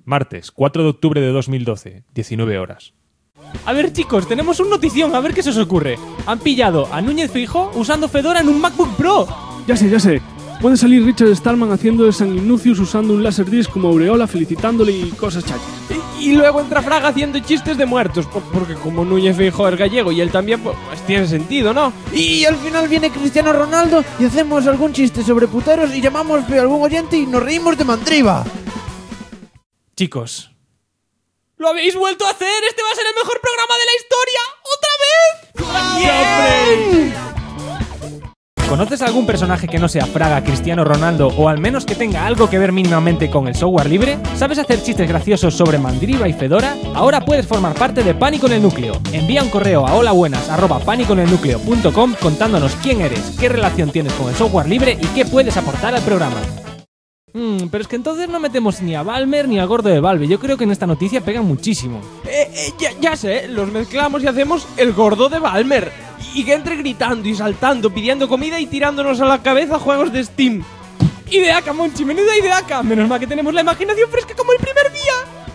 Martes, 4 de octubre de 2012, 19 horas. A ver, chicos, tenemos una notición, a ver qué se os ocurre. Han pillado a Núñez Feijóo usando Fedora en un MacBook Pro. Ya sé. Puede salir Richard Stallman haciendo de San Ignucius usando un Laserdisc como aureola, felicitándole y cosas chachas. Y luego entra Fraga haciendo chistes de muertos, porque como Núñez Feijóo es gallego y él también, pues tiene sentido, ¿no? Y al final viene Cristiano Ronaldo y hacemos algún chiste sobre puteros y llamamos a algún oyente y nos reímos de Mandriva. Chicos, ¡lo habéis vuelto a hacer! ¡Este va a ser el mejor programa de la historia! ¡Otra vez! ¿Conoces algún personaje que no sea Fraga, Cristiano Ronaldo o al menos que tenga algo que ver mínimamente con el software libre? ¿Sabes hacer chistes graciosos sobre Mandriva y Fedora? Ahora puedes formar parte de Pánico en el Núcleo. Envía un correo a holabuenas@panicoenelnucleo.com contándonos quién eres, qué relación tienes con el software libre y qué puedes aportar al programa. Pero es que entonces no metemos ni a Balmer ni al gordo de Valve. Yo creo que en esta noticia pegan muchísimo. Ya sé, los mezclamos y hacemos el gordo de Balmer. Y que entre gritando y saltando, pidiendo comida y tirándonos a la cabeza juegos de Steam. ¡Ideaca, Monchi! ¡Menuda ideaca! Menos mal que tenemos la imaginación fresca como el primer día.